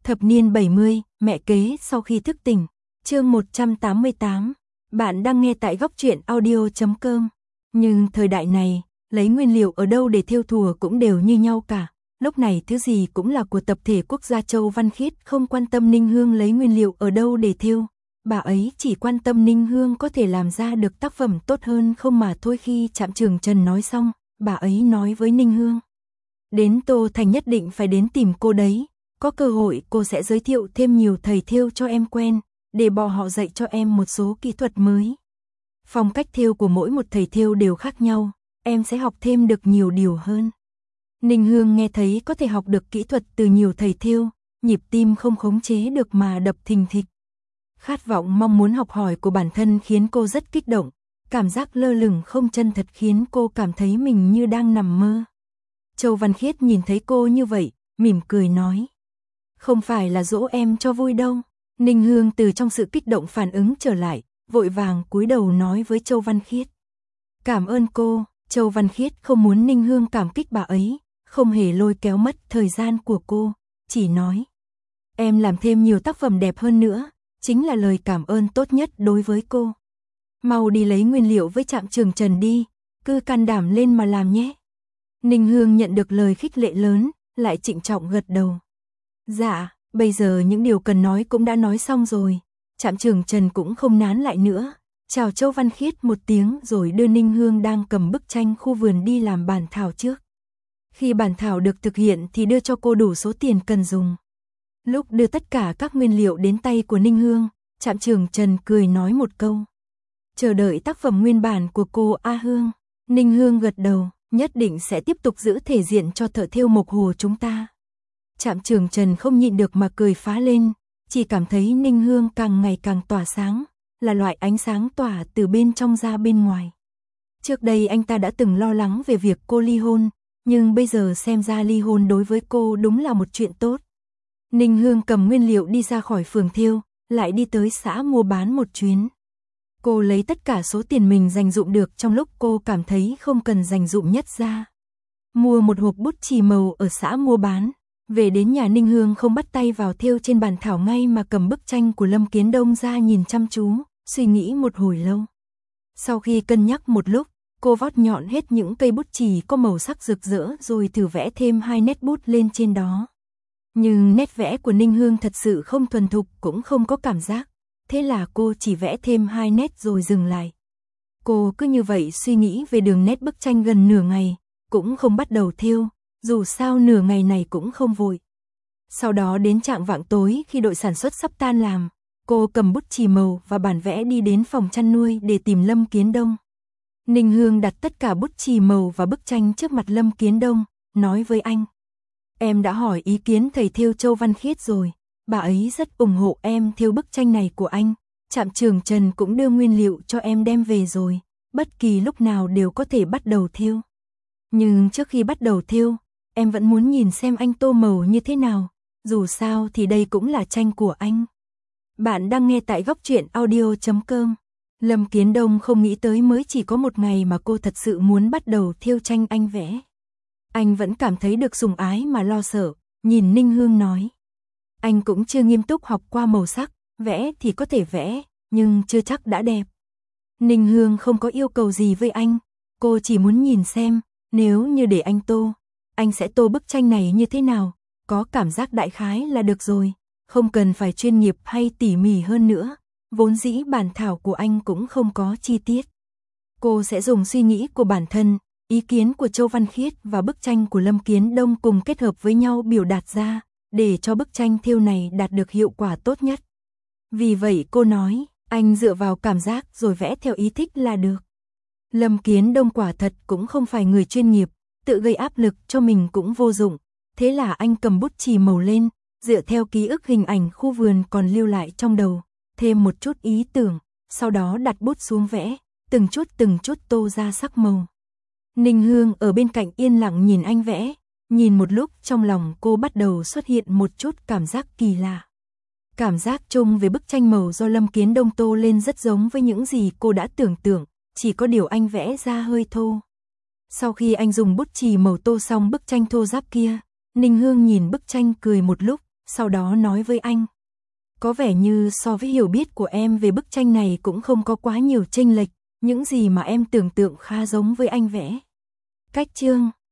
Thập niên 70, mẹ kế sau khi thức tỉnh. Chương 188. Bạn đang nghe tại goctruyện.audio.com. Nhưng thời đại này, lấy nguyên liệu ở đâu để thêu thùa cũng đều như nhau cả. Lúc này thứ gì cũng là của tập thể Quốc gia Châu Văn Khiết, không quan tâm Ninh Hương lấy nguyên liệu ở đâu để thêu. Bà ấy chỉ quan tâm Ninh Hương có thể làm ra được tác phẩm tốt hơn không mà thôi. Khi Trạm Trường Trần nói xong, bà ấy nói với Ninh Hương: đến Tô Thành nhất định phải đến tìm cô đấy. Có cơ hội cô sẽ giới thiệu thêm nhiều thầy thêu cho em quen, để bọn họ dạy cho em một số kỹ thuật mới. Phong cách thêu của mỗi một thầy thêu đều khác nhau, em sẽ học thêm được nhiều điều hơn. Ninh Hương nghe thấy có thể học được kỹ thuật từ nhiều thầy thêu, nhịp tim không khống chế được mà đập thình thịch. Khát vọng mong muốn học hỏi của bản thân khiến cô rất kích động, cảm giác lơ lửng không chân thật khiến cô cảm thấy mình như đang nằm mơ. Châu Văn Khiết nhìn thấy cô như vậy, mỉm cười nói: không phải là dỗ em cho vui đâu. Ninh Hương từ trong sự kích động phản ứng trở lại, vội vàng cúi đầu nói với Châu Văn Khiết: cảm ơn cô. Châu Văn Khiết không muốn Ninh Hương cảm kích bà ấy, không hề lôi kéo mất thời gian của cô, chỉ nói: em làm thêm nhiều tác phẩm đẹp hơn nữa, chính là lời cảm ơn tốt nhất đối với cô. Mau đi lấy nguyên liệu với Trạm Trường Trần đi, cứ can đảm lên mà làm nhé. Ninh Hương nhận được lời khích lệ lớn, lại trịnh trọng gật đầu. Dạ, bây giờ những điều cần nói cũng đã nói xong rồi. Trạm Trường Trần cũng không nán lại nữa, chào Châu Văn Khiết một tiếng rồi đưa Ninh Hương đang cầm bức tranh khu vườn đi làm bản thảo trước. Khi bản thảo được thực hiện thì đưa cho cô đủ số tiền cần dùng. Lúc đưa tất cả các nguyên liệu đến tay của Ninh Hương, Trạm Trường Trần cười nói một câu: chờ đợi tác phẩm nguyên bản của cô A Hương. Ninh Hương gật đầu, nhất định sẽ tiếp tục giữ thể diện cho thợ thêu Mộc Hồ chúng ta. Trạm Trường Trần không nhịn được mà cười phá lên, chỉ cảm thấy Ninh Hương càng ngày càng tỏa sáng, là loại ánh sáng tỏa từ bên trong ra bên ngoài. Trước đây anh ta đã từng lo lắng về việc cô ly hôn, nhưng bây giờ xem ra ly hôn đối với cô đúng là một chuyện tốt. Ninh Hương cầm nguyên liệu đi ra khỏi phường thêu, lại đi tới xã mua bán một chuyến. Cô lấy tất cả số tiền mình dành dụm được trong lúc cô cảm thấy không cần dành dụm nhất ra. Mua một hộp bút chì màu ở xã mua bán. Về đến nhà, Ninh Hương không bắt tay vào thêu trên bàn thảo ngay mà cầm bức tranh của Lâm Kiến Đông ra nhìn chăm chú, suy nghĩ một hồi lâu. Sau khi cân nhắc một lúc, cô vót nhọn hết những cây bút chì có màu sắc rực rỡ rồi thử vẽ thêm 2 nét bút lên trên đó. Nhưng nét vẽ của Ninh Hương thật sự không thuần thục, cũng không có cảm giác. Thế là cô chỉ vẽ thêm 2 nét rồi dừng lại. Cô cứ như vậy suy nghĩ về đường nét bức tranh gần nửa ngày, cũng không bắt đầu thêu. Dù sao nửa ngày này cũng không vội. Sau đó đến chạng vạng tối khi đội sản xuất sắp tan làm, cô cầm bút chì màu và bản vẽ đi đến phòng chăn nuôi để tìm Lâm Kiến Đông. Ninh Hương đặt tất cả bút chì màu và bức tranh trước mặt Lâm Kiến Đông, nói với anh: em đã hỏi ý kiến thầy thêu Châu Văn Khiết rồi, bà ấy rất ủng hộ em thêu bức tranh này của anh. Trạm Trường Trần cũng đưa nguyên liệu cho em đem về rồi, bất kỳ lúc nào đều có thể bắt đầu thêu. Nhưng trước khi bắt đầu thêu, em vẫn muốn nhìn xem anh tô màu như thế nào, dù sao thì đây cũng là tranh của anh. Bạn đang nghe tại goctruyện.audio.com. Lâm Kiến Đông không nghĩ tới mới chỉ có một ngày mà cô thật sự muốn bắt đầu thêu tranh anh vẽ. Anh vẫn cảm thấy được sủng ái mà lo sợ, nhìn Ninh Hương nói: anh cũng chưa nghiêm túc học qua màu sắc, vẽ thì có thể vẽ, nhưng chưa chắc đã đẹp. Ninh Hương không có yêu cầu gì với anh, cô chỉ muốn nhìn xem, nếu như để anh tô, anh sẽ tô bức tranh này như thế nào, có cảm giác đại khái là được rồi, không cần phải chuyên nghiệp hay tỉ mỉ hơn nữa, vốn dĩ bản thảo của anh cũng không có chi tiết. Cô sẽ dùng suy nghĩ của bản thân, ý kiến của Châu Văn Khiết và bức tranh của Lâm Kiến Đông cùng kết hợp với nhau biểu đạt ra, để cho bức tranh thêu này đạt được hiệu quả tốt nhất. Vì vậy cô nói, anh dựa vào cảm giác rồi vẽ theo ý thích là được. Lâm Kiến Đông quả thật cũng không phải người chuyên nghiệp, tự gây áp lực cho mình cũng vô dụng. Thế là anh cầm bút chì màu lên, dựa theo ký ức hình ảnh khu vườn còn lưu lại trong đầu, thêm một chút ý tưởng, sau đó đặt bút xuống vẽ, từng chút tô ra sắc màu. Ninh Hương ở bên cạnh yên lặng nhìn anh vẽ, nhìn một lúc trong lòng cô bắt đầu xuất hiện một chút cảm giác kỳ lạ. Cảm giác chung về bức tranh màu do Lâm Kiến Đông tô lên rất giống với những gì cô đã tưởng tượng, chỉ có điều anh vẽ ra hơi thô. Sau khi anh dùng bút chì màu tô xong bức tranh thô ráp kia, Ninh Hương nhìn bức tranh cười một lúc, sau đó nói với anh. Có vẻ như so với hiểu biết của em về bức tranh này cũng không có quá nhiều chênh lệch, những gì mà em tưởng tượng khá giống với anh vẽ. Cách chương